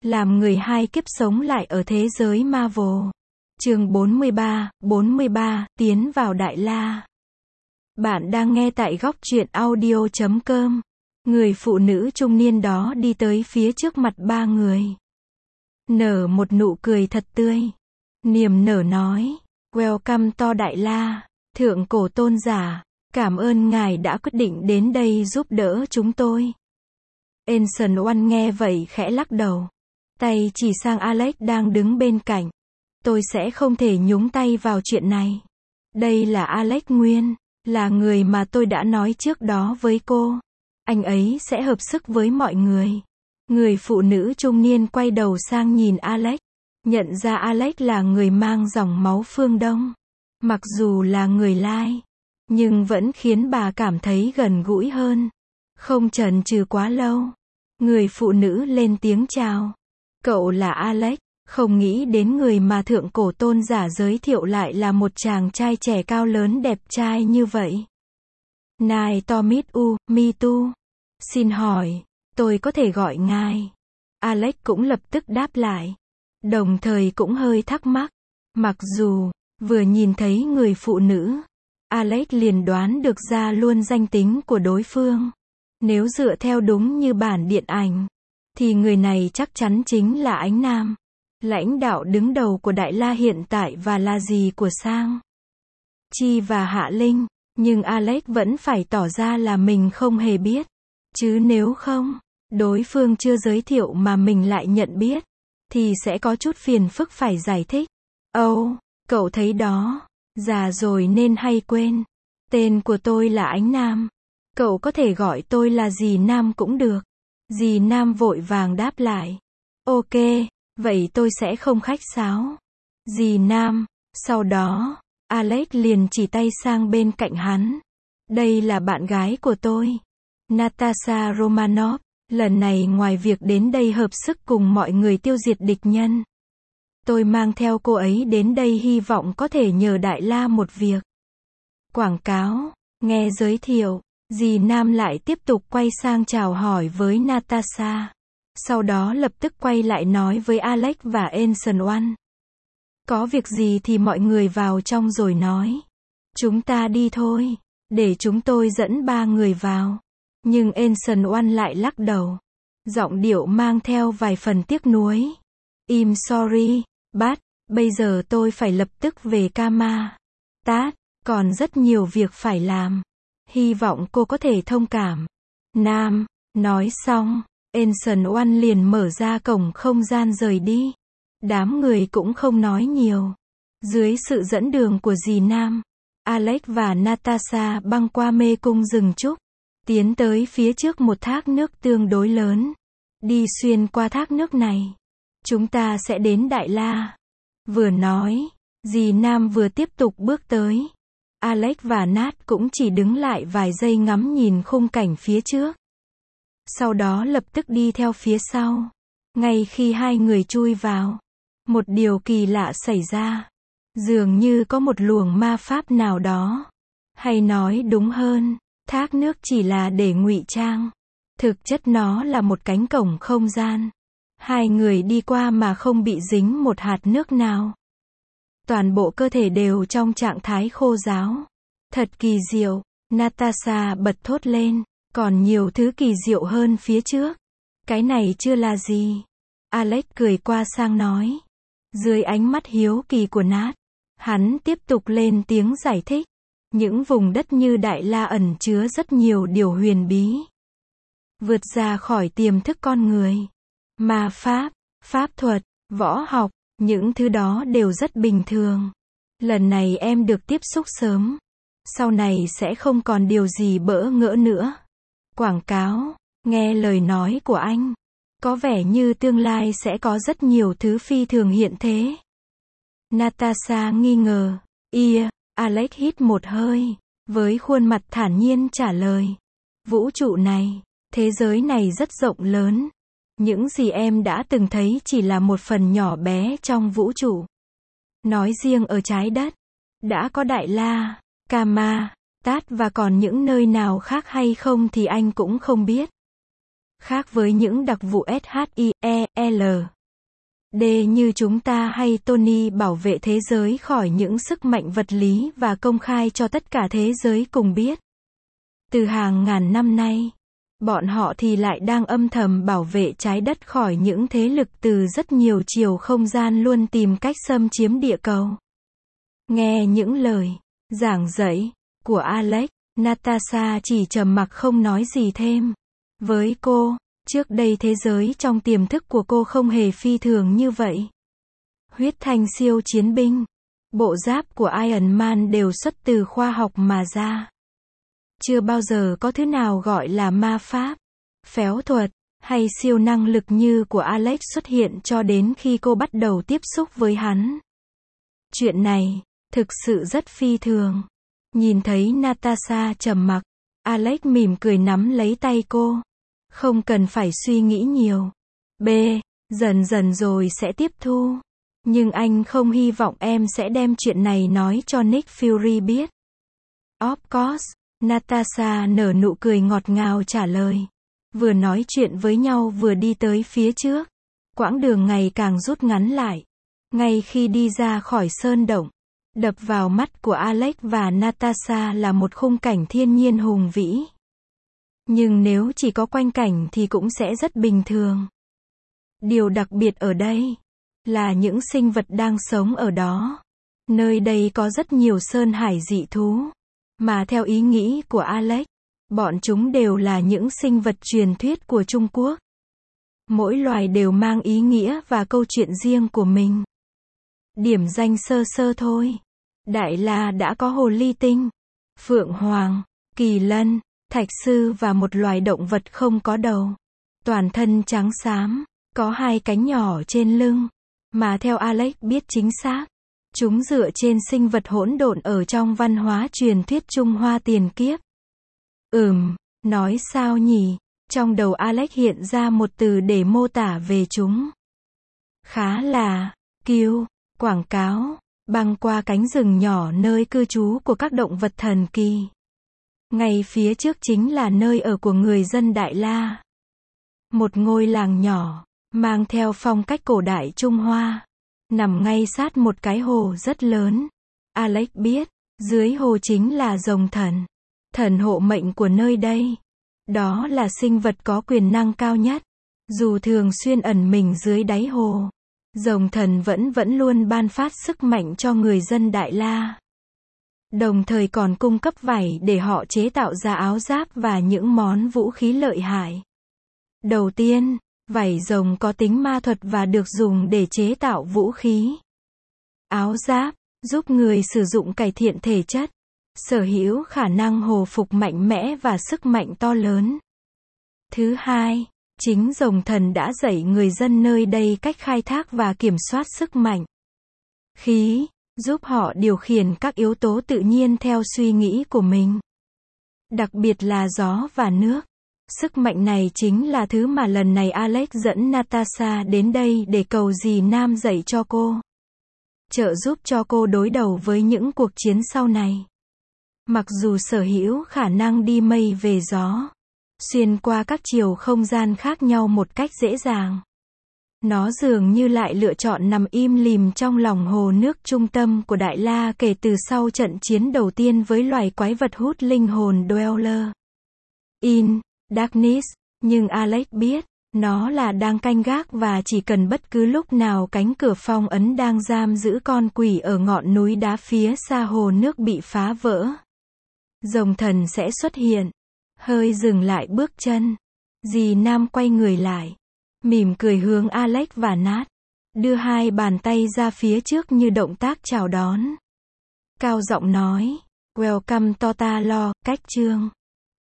làm người hai kiếp sống lại ở thế giới Marvel. Chương 43, tiến vào Đại La. Bạn đang nghe tại góc truyện audio.com. Người phụ nữ trung niên đó đi tới phía trước mặt ba người. Nở một nụ cười thật tươi. Niềm nở nói, Welcome to Đại La, thượng cổ tôn giả, cảm ơn ngài đã quyết định đến đây giúp đỡ chúng tôi. Ancient One nghe vậy khẽ lắc đầu. Tay chỉ sang Alex đang đứng bên cạnh. Tôi sẽ không thể nhúng tay vào chuyện này. Đây là Alex Nguyên, là người mà tôi đã nói trước đó với cô. Anh ấy sẽ hợp sức với mọi người. Người phụ nữ trung niên quay đầu sang nhìn Alex. Nhận ra Alex là người mang dòng máu phương Đông. Mặc dù là người Lai, nhưng vẫn khiến bà cảm thấy gần gũi hơn. Không chần chừ quá lâu, người phụ nữ lên tiếng chào. Cậu là Alex, không nghĩ đến người mà thượng cổ tôn giả giới thiệu lại là một chàng trai trẻ cao lớn đẹp trai như vậy. Nice to meet you, me too. Xin hỏi, tôi có thể gọi ngài? Alex cũng lập tức đáp lại. Đồng thời cũng hơi thắc mắc. Mặc dù, vừa nhìn thấy người phụ nữ, Alex liền đoán được ra luôn danh tính của đối phương. Nếu dựa theo đúng như bản điện ảnh, thì người này chắc chắn chính là Ánh Nam, lãnh đạo đứng đầu của Đại La hiện tại và là dì của Sang Chi và Hạ Linh. Nhưng Alex vẫn phải tỏ ra là mình không hề biết. Chứ nếu không, đối phương chưa giới thiệu mà mình lại nhận biết, thì sẽ có chút phiền phức phải giải thích. Cậu thấy đó, già rồi nên hay quên. Tên của tôi là Ánh Nam. Cậu có thể gọi tôi là dì Nam cũng được. Dì Nam vội vàng đáp lại. Ok, vậy tôi sẽ không khách sáo. Dì Nam. Sau đó, Alex liền chỉ tay sang bên cạnh hắn. Đây là bạn gái của tôi, Natasha Romanoff. Lần này ngoài việc đến đây hợp sức cùng mọi người tiêu diệt địch nhân, tôi mang theo cô ấy đến đây hy vọng có thể nhờ Đại La một việc. Quảng cáo. Nghe giới thiệu, dì Nam lại tiếp tục quay sang chào hỏi với Natasha. Sau đó lập tức quay lại nói với Alex và Ancient One. Có việc gì thì mọi người vào trong rồi nói. Chúng ta đi thôi, để chúng tôi dẫn ba người vào. Nhưng Ancient One lại lắc đầu. Giọng điệu mang theo vài phần tiếc nuối. I'm sorry, but, bây giờ tôi phải lập tức về Kama. Còn rất nhiều việc phải làm. Hy vọng cô có thể thông cảm. Nam. Nói xong, Ancient One liền mở ra cổng không gian rời đi. Đám người cũng không nói nhiều. Dưới sự dẫn đường của dì Nam, Alex và Natasha băng qua mê cung rừng trúc, tiến tới phía trước một thác nước tương đối lớn. Đi xuyên qua thác nước này, chúng ta sẽ đến Đại La. Vừa nói, dì Nam vừa tiếp tục bước tới. Alex và Nat cũng chỉ đứng lại vài giây ngắm nhìn khung cảnh phía trước. Sau đó lập tức đi theo phía sau. Ngay khi hai người chui vào, một điều kỳ lạ xảy ra. Dường như có một luồng ma pháp nào đó. Hay nói đúng hơn, thác nước chỉ là để ngụy trang. Thực chất nó là một cánh cổng không gian. Hai người đi qua mà không bị dính một hạt nước nào. Toàn bộ cơ thể đều trong trạng thái khô ráo. Thật kỳ diệu, Natasha bật thốt lên. Còn nhiều thứ kỳ diệu hơn phía trước. Cái này chưa là gì. Alex cười qua sang nói. Dưới ánh mắt hiếu kỳ của Nat, hắn tiếp tục lên tiếng giải thích. Những vùng đất như Đại La ẩn chứa rất nhiều điều huyền bí. Vượt ra khỏi tiềm thức con người. Ma pháp, pháp thuật, võ học, những thứ đó đều rất bình thường. Lần này em được tiếp xúc sớm. Sau này sẽ không còn điều gì bỡ ngỡ nữa. Quảng cáo. Nghe lời nói của anh, có vẻ như tương lai sẽ có rất nhiều thứ phi thường hiện thế. Natasha nghi ngờ. Alex hít một hơi, với khuôn mặt thản nhiên trả lời. Vũ trụ này, thế giới này rất rộng lớn. Những gì em đã từng thấy chỉ là một phần nhỏ bé trong vũ trụ. Nói riêng ở trái đất, đã có Đại La, Kama, và còn những nơi nào khác hay không thì anh cũng không biết. Khác với những đặc vụ SHIEL, D như chúng ta hay Tony bảo vệ thế giới khỏi những sức mạnh vật lý và công khai cho tất cả thế giới cùng biết. Từ hàng ngàn năm nay, bọn họ thì lại đang âm thầm bảo vệ trái đất khỏi những thế lực từ rất nhiều chiều không gian luôn tìm cách xâm chiếm địa cầu. Nghe những lời giảng dạy của Alex, Natasha chỉ trầm mặc không nói gì thêm. Với cô, trước đây thế giới trong tiềm thức của cô không hề phi thường như vậy. Huyết thanh siêu chiến binh, bộ giáp của Iron Man đều xuất từ khoa học mà ra. Chưa bao giờ có thứ nào gọi là ma pháp, phép thuật, hay siêu năng lực như của Alex xuất hiện cho đến khi cô bắt đầu tiếp xúc với hắn. Chuyện này, thực sự rất phi thường. Nhìn thấy Natasha trầm mặc, Alex mỉm cười nắm lấy tay cô. Không cần phải suy nghĩ nhiều. B. Dần dần rồi sẽ tiếp thu. Nhưng anh không hy vọng em sẽ đem chuyện này nói cho Nick Fury biết. Of course. Natasha nở nụ cười ngọt ngào trả lời. Vừa nói chuyện với nhau vừa đi tới phía trước. Quãng đường ngày càng rút ngắn lại. Ngay khi đi ra khỏi sơn động, đập vào mắt của Alex và Natasha là một khung cảnh thiên nhiên hùng vĩ. Nhưng nếu chỉ có quanh cảnh thì cũng sẽ rất bình thường. Điều đặc biệt ở đây là những sinh vật đang sống ở đó. Nơi đây có rất nhiều sơn hải dị thú. Mà theo ý nghĩ của Alex, bọn chúng đều là những sinh vật truyền thuyết của Trung Quốc. Mỗi loài đều mang ý nghĩa và câu chuyện riêng của mình. Điểm danh sơ sơ thôi. Đại La đã có hồ ly tinh, phượng hoàng, kỳ lân, thạch sư và một loài động vật không có đầu. Toàn thân trắng xám, có hai cánh nhỏ trên lưng. Mà theo Alex biết chính xác, chúng dựa trên sinh vật hỗn độn ở trong văn hóa truyền thuyết Trung Hoa tiền kiếp. Nói sao nhỉ? Trong đầu Alex hiện ra một từ để mô tả về chúng. Khá là cute, quảng cáo, băng qua cánh rừng nhỏ nơi cư trú của các động vật thần kỳ. Ngay phía trước chính là nơi ở của người dân Đại La. Một ngôi làng nhỏ, mang theo phong cách cổ đại Trung Hoa. Nằm ngay sát một cái hồ rất lớn. Alex biết, dưới hồ chính là rồng thần. Thần hộ mệnh của nơi đây. Đó là sinh vật có quyền năng cao nhất. Dù thường xuyên ẩn mình dưới đáy hồ, rồng thần vẫn luôn ban phát sức mạnh cho người dân Đại La. Đồng thời còn cung cấp vảy để họ chế tạo ra áo giáp và những món vũ khí lợi hại. Đầu tiên, vảy rồng có tính ma thuật và được dùng để chế tạo vũ khí. Áo giáp, giúp người sử dụng cải thiện thể chất, sở hữu khả năng hồi phục mạnh mẽ và sức mạnh to lớn. Thứ hai, chính rồng thần đã dạy người dân nơi đây cách khai thác và kiểm soát sức mạnh. Khí, giúp họ điều khiển các yếu tố tự nhiên theo suy nghĩ của mình. Đặc biệt là gió và nước. Sức mạnh này chính là thứ mà lần này Alex dẫn Natasha đến đây để cầu dì Nam dạy cho cô. Trợ giúp cho cô đối đầu với những cuộc chiến sau này. Mặc dù sở hữu khả năng đi mây về gió, xuyên qua các chiều không gian khác nhau một cách dễ dàng, nó dường như lại lựa chọn nằm im lìm trong lòng hồ nước trung tâm của Đại La kể từ sau trận chiến đầu tiên với loài quái vật hút linh hồn Dweller in Darkness. Nhưng Alex biết, nó là đang canh gác và chỉ cần bất cứ lúc nào cánh cửa phong ấn đang giam giữ con quỷ ở ngọn núi đá phía xa hồ nước bị phá vỡ, rồng thần sẽ xuất hiện. Hơi dừng lại bước chân, dì Nam quay người lại, mỉm cười hướng Alex và Nat, đưa hai bàn tay ra phía trước như động tác chào đón. Cao giọng nói, Welcome to Ta Lo, cách chương.